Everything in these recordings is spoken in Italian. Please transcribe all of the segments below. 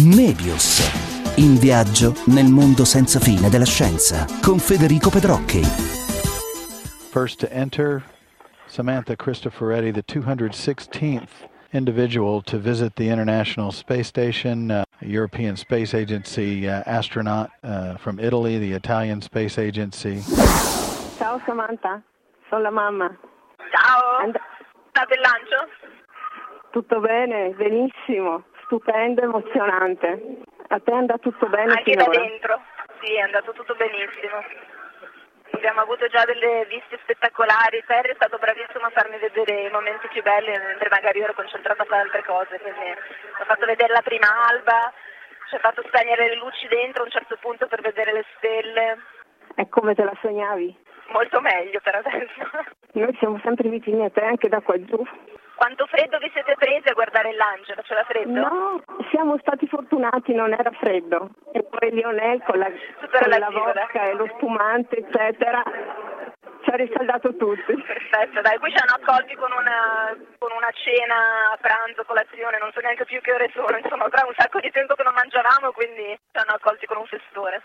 Mebius. In viaggio nel mondo senza fine della scienza con Federico Pedrocchi. First to enter, Samantha Cristoforetti, the 216th individual to visit the International Space Station, European Space Agency astronaut from Italy, the Italian Space Agency. Ciao Samantha, sono la mamma. Ciao, stato il lancio? Tutto bene, benissimo, stupendo, emozionante. A te è andato tutto bene? Anche finora? da dentro, sì, è andato tutto benissimo. Abbiamo avuto già delle viste spettacolari, Terry è stato bravissimo a farmi vedere i momenti più belli, mentre magari io ero concentrata a fare altre cose, quindi ho fatto vedere la prima alba, ci ho fatto spegnere le luci dentro a un certo punto per vedere le stelle. È come te la sognavi? Molto meglio per adesso. Noi siamo sempre vicini a te anche da qua giù. Quanto freddo vi siete presi a guardare il lancio? Faceva freddo? No, siamo stati fortunati, non era freddo. E poi Lionel con la vodka e lo spumante, eccetera, ci ha riscaldato tutti. Perfetto, dai, qui ci hanno accolti con una cena, pranzo, colazione, non so neanche più che ore sono, insomma, però un sacco di tempo che non mangiavamo, quindi ci hanno accolti con un festone.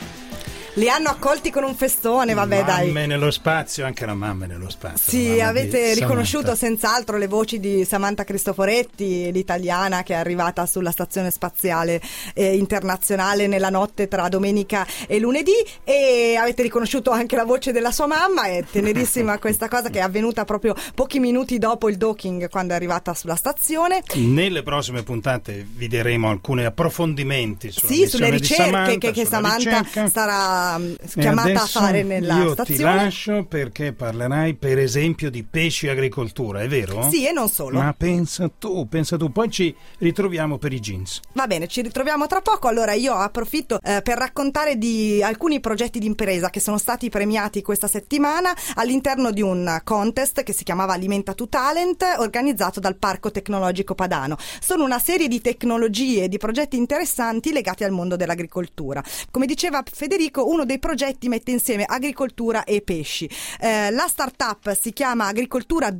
Li hanno accolti con un festone, vabbè, dai. Mamme nello spazio, anche la mamma nello spazio. Sì, avete riconosciuto senz'altro le voci di Samantha Cristoforetti, l'italiana che è arrivata sulla stazione spaziale internazionale nella notte tra domenica e lunedì, e avete riconosciuto anche la voce della sua mamma. È tenerissima questa cosa che è avvenuta proprio pochi minuti dopo il docking, quando è arrivata sulla stazione. Nelle prossime puntate vi daremo alcuni approfondimenti sulle ricerche che Samantha starà chiamata a fare nella stazione. Io ti lascio perché parlerai per esempio di pesci e agricoltura, è vero? Sì, e non solo. Ma pensa tu, poi ci ritroviamo per i jeans. Va bene, ci ritroviamo tra poco. Allora io approfitto per raccontare di alcuni progetti di impresa che sono stati premiati questa settimana all'interno di un contest che si chiamava Alimenta tu Talent, organizzato dal Parco Tecnologico Padano. Sono una serie di tecnologie e di progetti interessanti legati al mondo dell'agricoltura. Come diceva Federico, uno dei progetti mette insieme agricoltura e pesci. La startup si chiama Agricoltura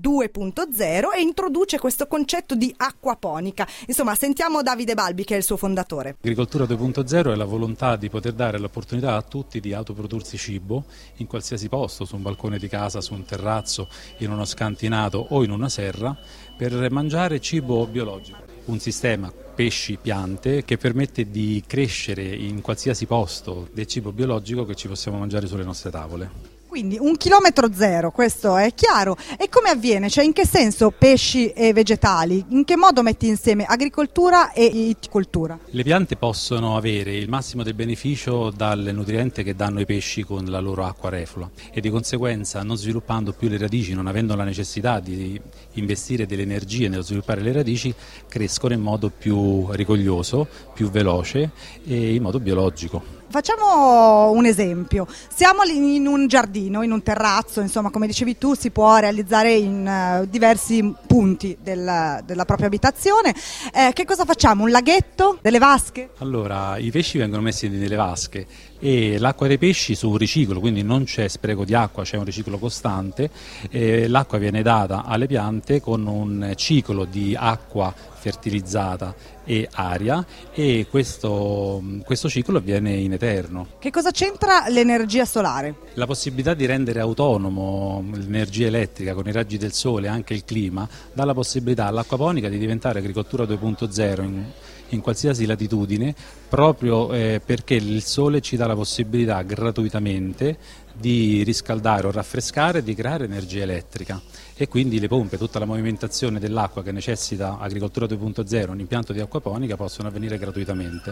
2.0 e introduce questo concetto di acquaponica. Insomma, sentiamo Davide Balbi, che è il suo fondatore. Agricoltura 2.0 è la volontà di poter dare l'opportunità a tutti di autoprodursi cibo in qualsiasi posto, su un balcone di casa, su un terrazzo, in uno scantinato o in una serra, per mangiare cibo biologico. Un sistema pesci-piante che permette di crescere in qualsiasi posto del cibo biologico che ci possiamo mangiare sulle nostre tavole. Quindi 1 chilometro zero, questo è chiaro. E come avviene? Cioè, in che senso pesci e vegetali? In che modo metti insieme agricoltura e iticoltura? Le piante possono avere il massimo del beneficio dal nutriente che danno i pesci con la loro acqua reflua e di conseguenza, non sviluppando più le radici, non avendo la necessità di investire delle energie nello sviluppare le radici, crescono in modo più rigoglioso, più veloce e in modo biologico. Facciamo un esempio. Siamo in un giardino, in un terrazzo, insomma, come dicevi tu, si può realizzare in diversi punti della propria abitazione. Che cosa facciamo? Un laghetto? Delle vasche? Allora, i pesci vengono messi nelle vasche e l'acqua dei pesci su riciclo, quindi non c'è spreco di acqua, c'è un riciclo costante. L'acqua viene data alle piante con un ciclo di acqua fertilizzata e aria, e questo ciclo avviene in eterno. Che cosa c'entra l'energia solare? La possibilità di rendere autonomo l'energia elettrica con i raggi del sole e anche il clima dà la possibilità all'acquaponica di diventare agricoltura 2.0 in qualsiasi latitudine, proprio perché il sole ci dà la possibilità gratuitamente di riscaldare o raffrescare e di creare energia elettrica, e quindi le pompe, tutta la movimentazione dell'acqua che necessita agricoltura 2.0, un impianto di acquaponica, possono avvenire gratuitamente.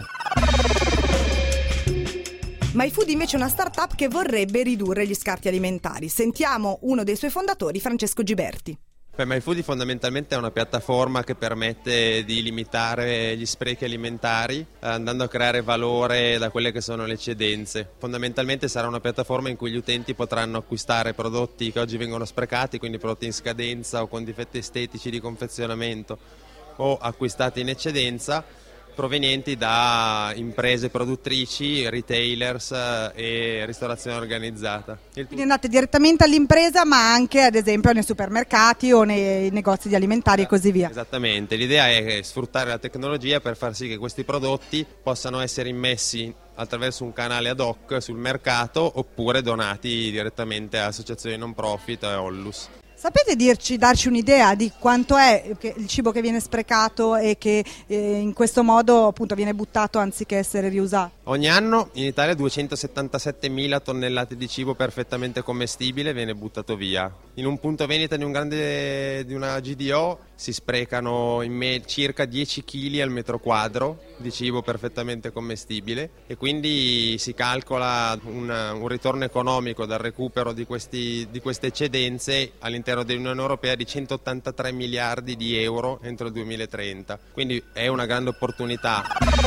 MyFood invece è una startup che vorrebbe ridurre gli scarti alimentari. Sentiamo uno dei suoi fondatori, Francesco Giberti. MyFood fondamentalmente è una piattaforma che permette di limitare gli sprechi alimentari andando a creare valore da quelle che sono le eccedenze. Fondamentalmente sarà una piattaforma in cui gli utenti potranno acquistare prodotti che oggi vengono sprecati, quindi prodotti in scadenza o con difetti estetici di confezionamento o acquistati in eccedenza, provenienti da imprese produttrici, retailers e ristorazione organizzata. Quindi andate direttamente all'impresa, ma anche ad esempio nei supermercati o nei negozi di alimentari e così via. Esattamente, l'idea è sfruttare la tecnologia per far sì che questi prodotti possano essere immessi attraverso un canale ad hoc sul mercato oppure donati direttamente a associazioni non profit e Ollus. Sapete darci un'idea di quanto è il cibo che viene sprecato e che in questo modo appunto viene buttato anziché essere riusato? Ogni anno in Italia 277.000 tonnellate di cibo perfettamente commestibile viene buttato via. In un punto vendita di una GDO si sprecano circa 10 kg al metro quadro di cibo perfettamente commestibile e quindi si calcola un ritorno economico dal recupero di queste eccedenze all'interno dell'Unione Europea di 183 miliardi di euro entro il 2030. Quindi è una grande opportunità.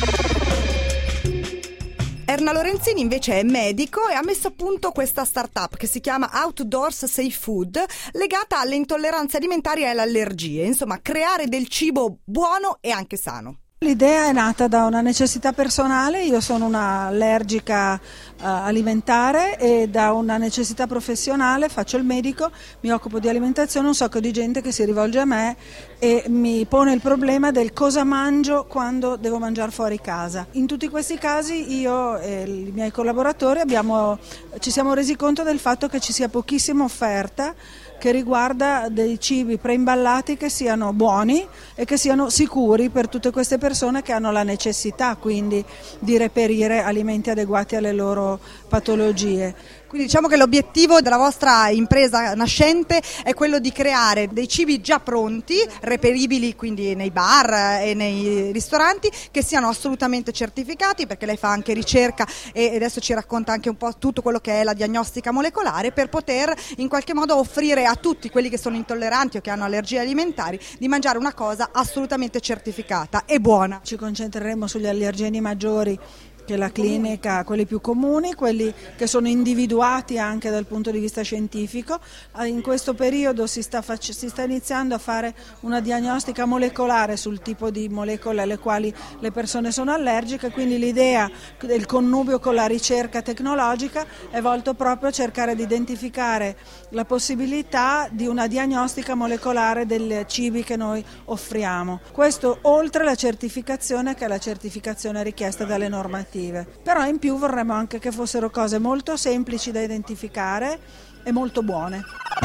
Erna Lorenzini invece è medico e ha messo a punto questa startup che si chiama Outdoors Safe Food, legata alle intolleranze alimentari e alle allergie, insomma creare del cibo buono e anche sano. L'idea è nata da una necessità personale, io sono una allergica alimentare e da una necessità professionale faccio il medico, mi occupo di alimentazione, un sacco di gente che si rivolge a me e mi pone il problema del cosa mangio quando devo mangiare fuori casa. In tutti questi casi io e i miei collaboratori ci siamo resi conto del fatto che ci sia pochissima offerta che riguarda dei cibi preimballati che siano buoni e che siano sicuri per tutte queste persone che hanno la necessità quindi di reperire alimenti adeguati alle loro patologie. Quindi diciamo che l'obiettivo della vostra impresa nascente è quello di creare dei cibi già pronti, reperibili quindi nei bar e nei ristoranti, che siano assolutamente certificati, perché lei fa anche ricerca e adesso ci racconta anche un po' tutto quello che è la diagnostica molecolare, per poter in qualche modo offrire a tutti quelli che sono intolleranti o che hanno allergie alimentari di mangiare una cosa assolutamente certificata e buona. Ci concentreremo sugli allergeni maggiori che la clinica, quelli più comuni, quelli che sono individuati anche dal punto di vista scientifico. In questo periodo si sta iniziando a fare una diagnostica molecolare sul tipo di molecole alle quali le persone sono allergiche, quindi l'idea del connubio con la ricerca tecnologica è volto proprio a cercare di identificare la possibilità di una diagnostica molecolare dei cibi che noi offriamo. Questo oltre la certificazione, che è la certificazione richiesta dalle normative. Però in più vorremmo anche che fossero cose molto semplici da identificare e molto buone.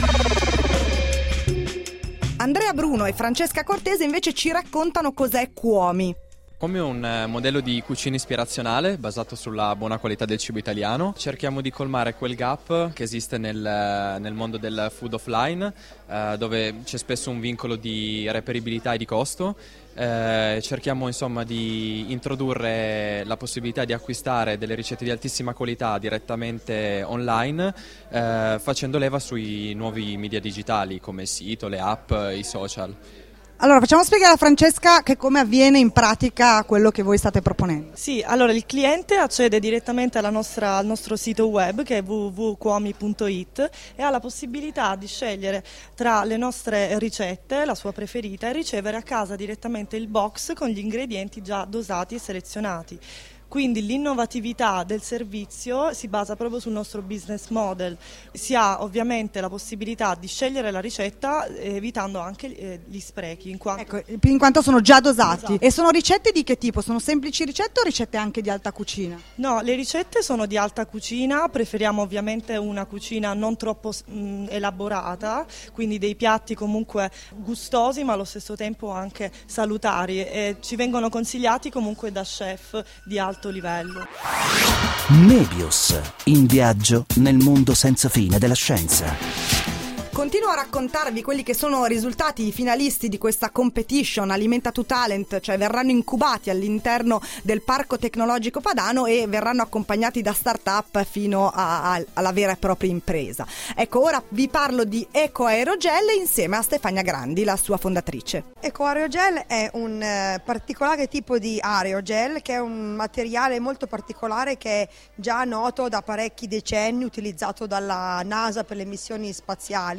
Andrea Bruno e Francesca Cortese invece ci raccontano cos'è Cuomi. Come un modello di cucina ispirazionale basato sulla buona qualità del cibo italiano, cerchiamo di colmare quel gap che esiste nel mondo del food offline, dove c'è spesso un vincolo di reperibilità e di costo. Cerchiamo insomma di introdurre la possibilità di acquistare delle ricette di altissima qualità direttamente online, facendo leva sui nuovi media digitali come il sito, le app, i social. Allora facciamo spiegare a Francesca che come avviene in pratica quello che voi state proponendo. Sì, allora il cliente accede direttamente al nostro sito web che è www.cuomi.it e ha la possibilità di scegliere tra le nostre ricette, la sua preferita, e ricevere a casa direttamente il box con gli ingredienti già dosati e selezionati. Quindi l'innovatività del servizio si basa proprio sul nostro business model. Si ha ovviamente la possibilità di scegliere la ricetta evitando anche gli sprechi. In quanto sono già dosati. Esatto. E sono ricette di che tipo? Sono semplici ricette o ricette anche di alta cucina? No, le ricette sono di alta cucina, preferiamo ovviamente una cucina non troppo elaborata, quindi dei piatti comunque gustosi ma allo stesso tempo anche salutari e ci vengono consigliati comunque da chef di alto livello. Nebius, in viaggio nel mondo senza fine della scienza. Continuo a raccontarvi quelli che sono risultati i finalisti di questa competition Alimenta to Talent, cioè verranno incubati all'interno del Parco Tecnologico Padano e verranno accompagnati da start-up fino alla vera e propria impresa. Ecco, ora vi parlo di Eco Aerogel insieme a Stefania Grandi, la sua fondatrice. Eco Aerogel è un particolare tipo di aerogel che è un materiale molto particolare che è già noto da parecchi decenni, utilizzato dalla NASA per le missioni spaziali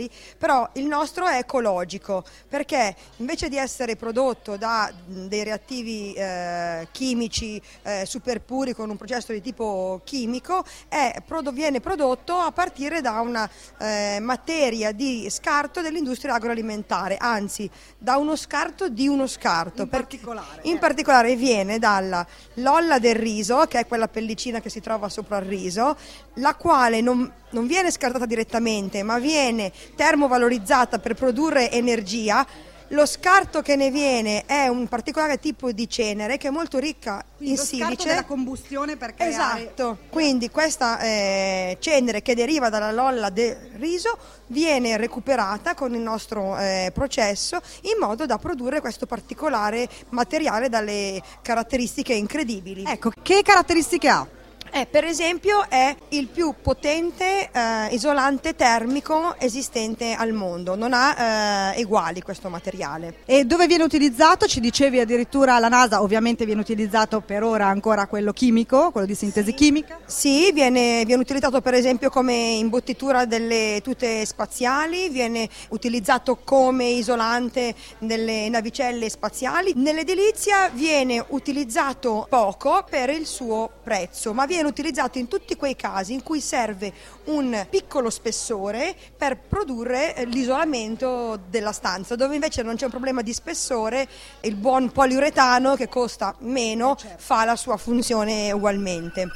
materiali, però il nostro è ecologico, perché invece di essere prodotto da dei reattivi chimici super puri con un processo di tipo chimico, viene prodotto a partire da una materia di scarto dell'industria agroalimentare, anzi da uno scarto di uno scarto. In particolare viene dalla lolla del riso, che è quella pellicina che si trova sopra il riso, la quale non viene scartata direttamente, ma viene termovalorizzata per produrre energia. Lo scarto che ne viene è un particolare tipo di cenere che è molto ricca in silice. Lo scarto della combustione per creare... Esatto, quindi questa cenere che deriva dalla lolla del riso viene recuperata con il nostro processo in modo da produrre questo particolare materiale dalle caratteristiche incredibili. Ecco, che caratteristiche ha? Per esempio è il più potente isolante termico esistente al mondo, non ha eguali questo materiale. E dove viene utilizzato? Ci dicevi addirittura alla NASA, ovviamente viene utilizzato per ora ancora quello chimico, quello di sintesi chimica? Sì, viene utilizzato per esempio come imbottitura delle tute spaziali, viene utilizzato come isolante nelle navicelle spaziali. Nell'edilizia viene utilizzato poco per il suo prezzo, ma viene utilizzato in tutti quei casi in cui serve un piccolo spessore per produrre l'isolamento della stanza, dove invece non c'è un problema di spessore, il buon poliuretano che costa meno fa la sua funzione ugualmente.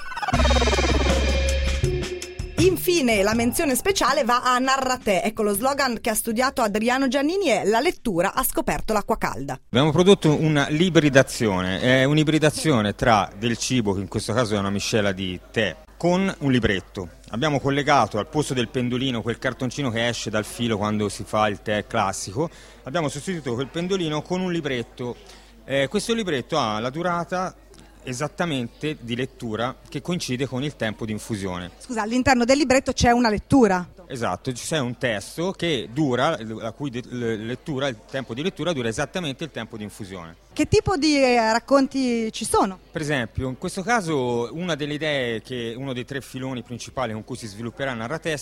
Infine la menzione speciale va a Narratè. Ecco, lo slogan che ha studiato Adriano Giannini è: la lettura ha scoperto l'acqua calda. Abbiamo prodotto una ibridazione, è un'ibridazione tra del cibo, che in questo caso è una miscela di tè, con un libretto. Abbiamo collegato al posto del pendolino quel cartoncino che esce dal filo quando si fa il tè classico, abbiamo sostituito quel pendolino con un libretto. Questo libretto ha la durata esattamente di lettura che coincide con il tempo di infusione. Scusa, all'interno del libretto c'è una lettura. Esatto, c'è un testo che dura, la cui lettura, il tempo di lettura dura esattamente il tempo di infusione. Che tipo di racconti ci sono? Per esempio, in questo caso una delle idee, uno dei 3 filoni principali con cui si svilupperà Narratè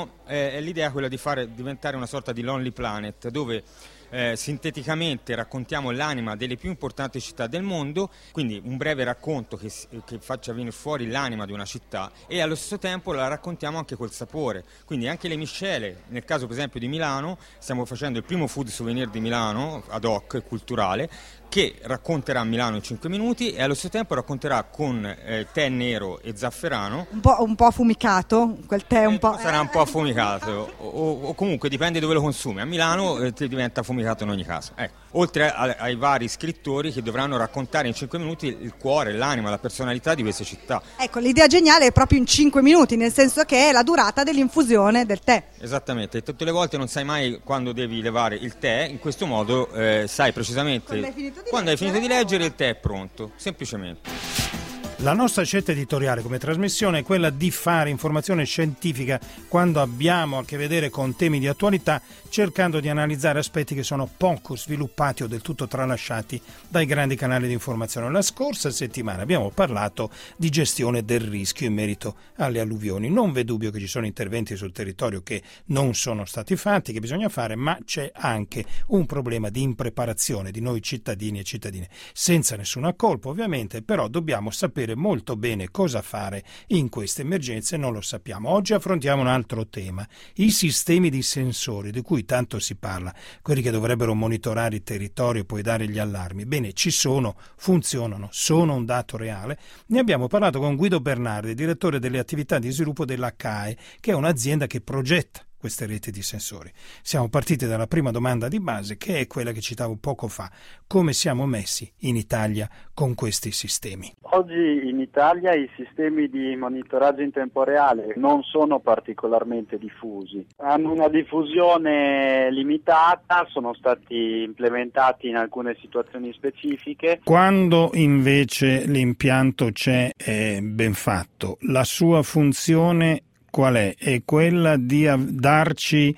è l'idea quella di fare diventare una sorta di Lonely Planet, dove sinteticamente raccontiamo l'anima delle più importanti città del mondo, quindi un breve racconto che faccia venire fuori l'anima di una città, e allo stesso tempo la raccontiamo anche col sapore, quindi anche le miscele. Nel caso per esempio di Milano stiamo facendo il primo food souvenir di Milano ad hoc culturale, che racconterà Milano in 5 minuti e allo stesso tempo racconterà con tè nero e zafferano. Un po' affumicato, quel tè un po'... Sarà un po' affumicato, o comunque dipende dove lo consumi. A Milano diventa affumicato in ogni caso. Oltre ai vari scrittori che dovranno raccontare in 5 minuti il cuore, l'anima, la personalità di queste città. Ecco, l'idea geniale è proprio in 5 minuti, nel senso che è la durata dell'infusione del tè. Esattamente, tutte le volte non sai mai quando devi levare il tè, in questo modo sai precisamente quando hai finito di leggere il tè è pronto, semplicemente. La nostra scelta editoriale come trasmissione è quella di fare informazione scientifica quando abbiamo a che vedere con temi di attualità, cercando di analizzare aspetti che sono poco sviluppati o del tutto tralasciati dai grandi canali di informazione. La scorsa settimana abbiamo parlato di gestione del rischio in merito alle alluvioni. Non v'è dubbio che ci sono interventi sul territorio che non sono stati fatti, che bisogna fare, ma c'è anche un problema di impreparazione di noi cittadini e cittadine, senza nessuna colpa ovviamente, però dobbiamo sapere molto bene cosa fare in queste emergenze, non lo sappiamo. Oggi affrontiamo un altro tema, i sistemi di sensori di cui tanto si parla, quelli che dovrebbero monitorare il territorio e poi dare gli allarmi. Bene, ci sono, funzionano, sono un dato reale. Ne abbiamo parlato con Guido Bernardi, direttore delle attività di sviluppo della CAE, che è un'azienda che progetta queste reti di sensori. Siamo partiti dalla prima domanda di base, che è quella che citavo poco fa: come siamo messi in Italia con questi sistemi? Oggi in Italia i sistemi di monitoraggio in tempo reale non sono particolarmente diffusi, hanno una diffusione limitata, sono stati implementati in alcune situazioni specifiche. Quando invece l'impianto c'è è ben fatto, la sua funzione qual è? È quella di darci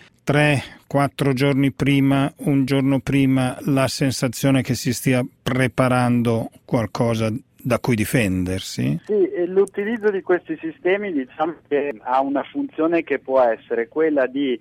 3-4 giorni prima, un giorno prima, la sensazione che si stia preparando qualcosa da cui difendersi? Sì, l'utilizzo di questi sistemi diciamo che ha una funzione che può essere quella di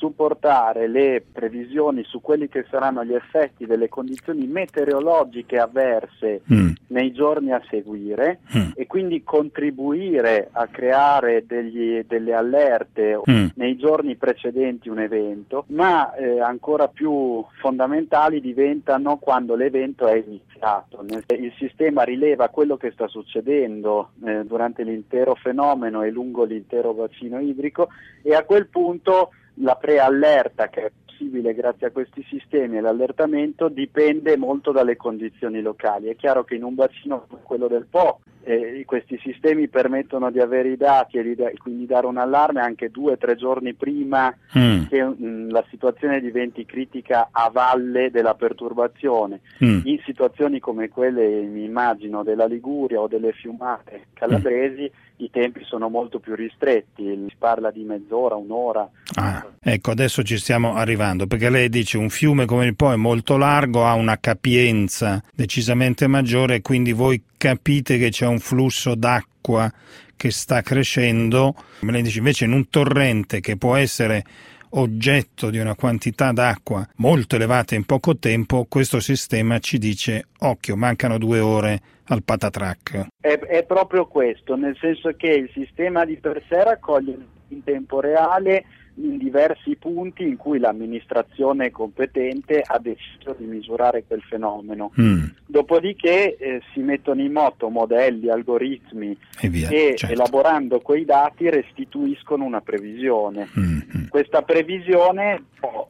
supportare le previsioni su quelli che saranno gli effetti delle condizioni meteorologiche avverse nei giorni a seguire e quindi contribuire a creare delle allerte nei giorni precedenti un evento, ma ancora più fondamentali diventano quando l'evento è iniziato. Il sistema rileva quello che sta succedendo durante l'intero fenomeno e lungo l'intero bacino idrico, e a quel punto la preallerta, che è possibile grazie a questi sistemi, e l'allertamento dipende molto dalle condizioni locali. È chiaro che in un bacino come quello del Po questi sistemi permettono di avere i dati e quindi dare un allarme anche 2 o 3 giorni prima che la situazione diventi critica a valle della perturbazione. In situazioni come quelle, mi immagino, della Liguria o delle fiumate calabresi, i tempi sono molto più ristretti, si parla di mezz'ora, un'ora. Ecco, adesso ci stiamo arrivando, perché lei dice un fiume come il Po è molto largo, ha una capienza decisamente maggiore, quindi voi capite che c'è un flusso d'acqua che sta crescendo. Lei dice invece in un torrente che può essere oggetto di una quantità d'acqua molto elevata in poco tempo, questo sistema ci dice occhio, mancano 2 ore al patatrac. È proprio questo, nel senso che il sistema di per sé raccoglie in tempo reale in diversi punti in cui l'amministrazione competente ha deciso di misurare quel fenomeno. Dopodiché si mettono in moto modelli, algoritmi che elaborando quei dati restituiscono una previsione. Questa previsione può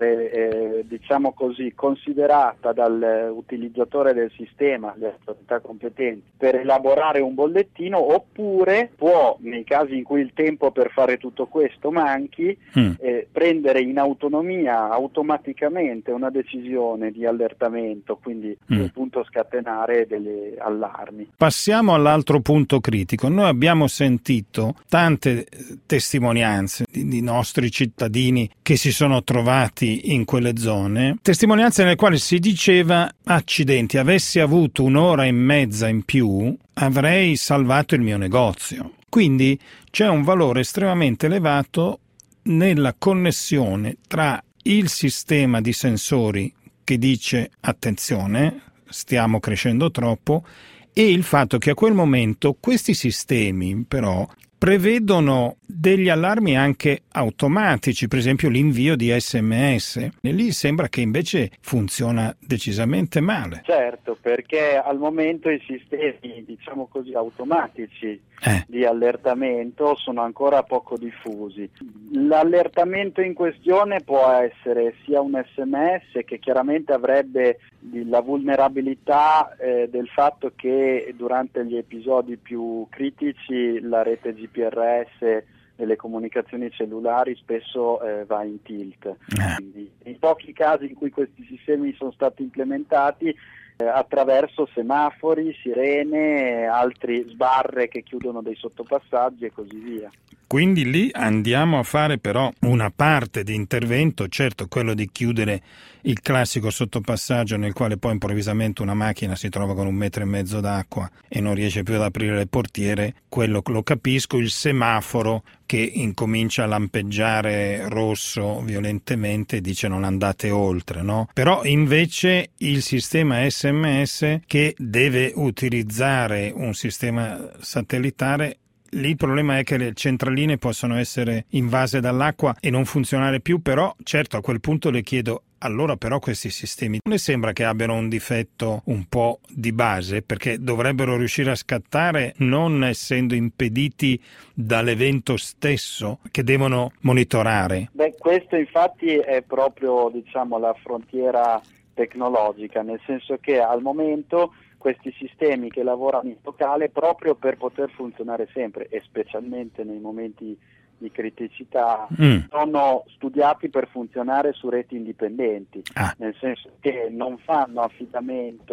essere diciamo così considerata dall'utilizzatore del sistema, le autorità competenti, per elaborare un bollettino, oppure può, nei casi in cui il tempo per fare tutto questo manchi, prendere in autonomia automaticamente una decisione di allertamento, quindi appunto scatenare degli allarmi. Passiamo all'altro punto critico. Noi abbiamo sentito tante testimonianze di nostri cittadini che si sono trovati in quelle zone, testimonianze nelle quali si diceva: accidenti, avessi avuto 1 ora e mezza in più avrei salvato il mio negozio. Quindi c'è un valore estremamente elevato nella connessione tra il sistema di sensori che dice attenzione, stiamo crescendo troppo, e il fatto che a quel momento questi sistemi però prevedono degli allarmi anche automatici, per esempio l'invio di SMS. E lì sembra che invece funziona decisamente male. Certo, perché al momento i sistemi, diciamo così, automatici di allertamento sono ancora poco diffusi. L'allertamento in questione può essere sia un SMS, che chiaramente avrebbe la vulnerabilità del fatto che durante gli episodi più critici la rete GPRS delle comunicazioni cellulari spesso va in tilt. Quindi, in pochi casi in cui questi sistemi sono stati implementati attraverso semafori, sirene, altri sbarre che chiudono dei sottopassaggi e così via. Quindi lì andiamo a fare però una parte di intervento, certo quello di chiudere il classico sottopassaggio nel quale poi improvvisamente una macchina si trova con 1,5 metri d'acqua e non riesce più ad aprire le portiere, quello lo capisco. Il semaforo che incomincia a lampeggiare rosso violentemente e dice non andate oltre, no? Però invece il sistema SMS che deve utilizzare un sistema satellitare, lì il problema è che le centraline possono essere invase dall'acqua e non funzionare più, però certo a quel punto le chiedo: allora però questi sistemi non le sembra che abbiano un difetto un po' di base, perché dovrebbero riuscire a scattare non essendo impediti dall'evento stesso che devono monitorare? Questo infatti è proprio, diciamo, la frontiera tecnologica, nel senso che al momento questi sistemi che lavorano in locale, proprio per poter funzionare sempre e specialmente nei momenti di criticità, sono studiati per funzionare su reti indipendenti, nel senso che non fanno affidamento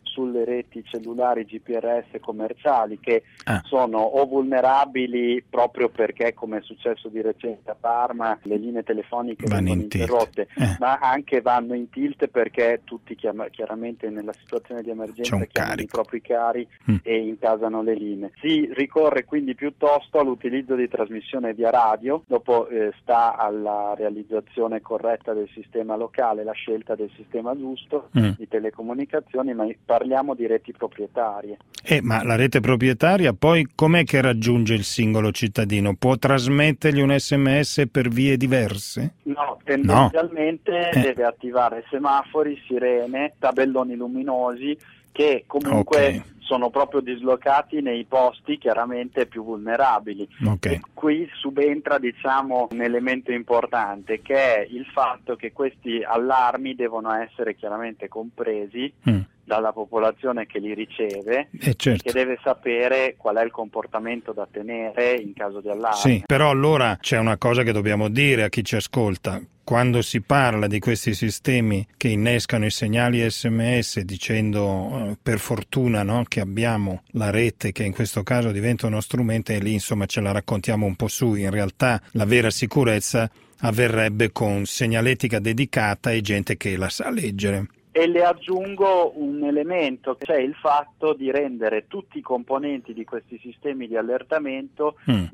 sulle reti cellulari GPRS commerciali, che sono o vulnerabili proprio perché, come è successo di recente a Parma, le linee telefoniche vengono interrotte, ma anche vanno in tilt perché tutti chiaramente nella situazione di emergenza chiamano i propri cari e intasano le linee. Si ricorre quindi piuttosto all'utilizzo di trasmissione via radio, dopo sta alla realizzazione corretta del sistema locale la scelta del sistema giusto di telecomunicazioni, ma parliamo di reti proprietarie. Ma la rete proprietaria poi com'è che raggiunge il singolo cittadino? Può trasmettergli un SMS per vie diverse? No, tendenzialmente deve attivare semafori, sirene, tabelloni luminosi che comunque sono proprio dislocati nei posti chiaramente più vulnerabili. E qui subentra un elemento importante, che è il fatto che questi allarmi devono essere chiaramente compresi dalla popolazione che li riceve, che deve sapere qual è il comportamento da tenere in caso di allarme. Sì, però allora c'è una cosa che dobbiamo dire a chi ci ascolta. Quando si parla di questi sistemi che innescano i segnali SMS dicendo per fortuna che abbiamo la rete che in questo caso diventa uno strumento, e lì insomma ce la raccontiamo un po' su, in realtà la vera sicurezza avverrebbe con segnaletica dedicata e gente che la sa leggere. E le aggiungo un elemento, cioè il fatto di rendere tutti i componenti di questi sistemi di allertamento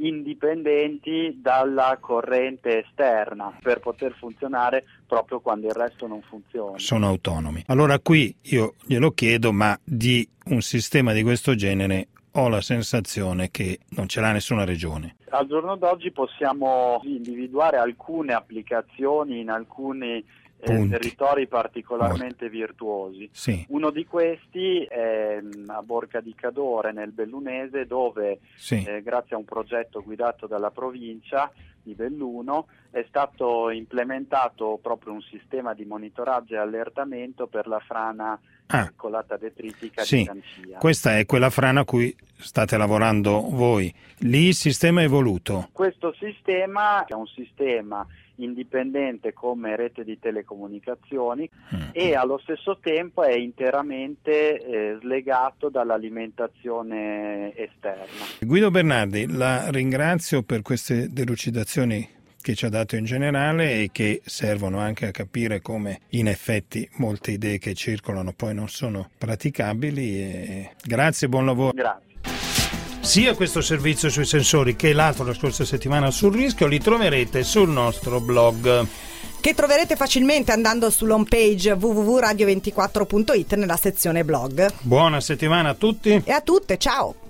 indipendenti dalla corrente esterna per poter funzionare proprio quando il resto non funziona. Sono autonomi. Allora qui io glielo chiedo, ma di un sistema di questo genere ho la sensazione che non ce l'ha nessuna regione. Al giorno d'oggi possiamo individuare alcune applicazioni in alcuni territori particolarmente virtuosi. Uno di questi è a Borca di Cadore nel Bellunese, dove grazie a un progetto guidato dalla provincia di Belluno è stato implementato proprio un sistema di monitoraggio e allertamento per la frana colata detritica di Cancia. Questa è quella frana a cui state lavorando voi. Lì il sistema è evoluto. Questo sistema è un sistema indipendente come rete di telecomunicazioni e allo stesso tempo è interamente slegato dall'alimentazione esterna. Guido Bernardi, la ringrazio per queste delucidazioni che ci ha dato in generale e che servono anche a capire come in effetti molte idee che circolano poi non sono praticabili. Grazie, buon lavoro. Grazie. Sia questo servizio sui sensori che l'altro la scorsa settimana sul rischio li troverete sul nostro blog, che troverete facilmente andando sull'home page www.radio24.it nella sezione blog. Buona settimana a tutti e a tutte, ciao!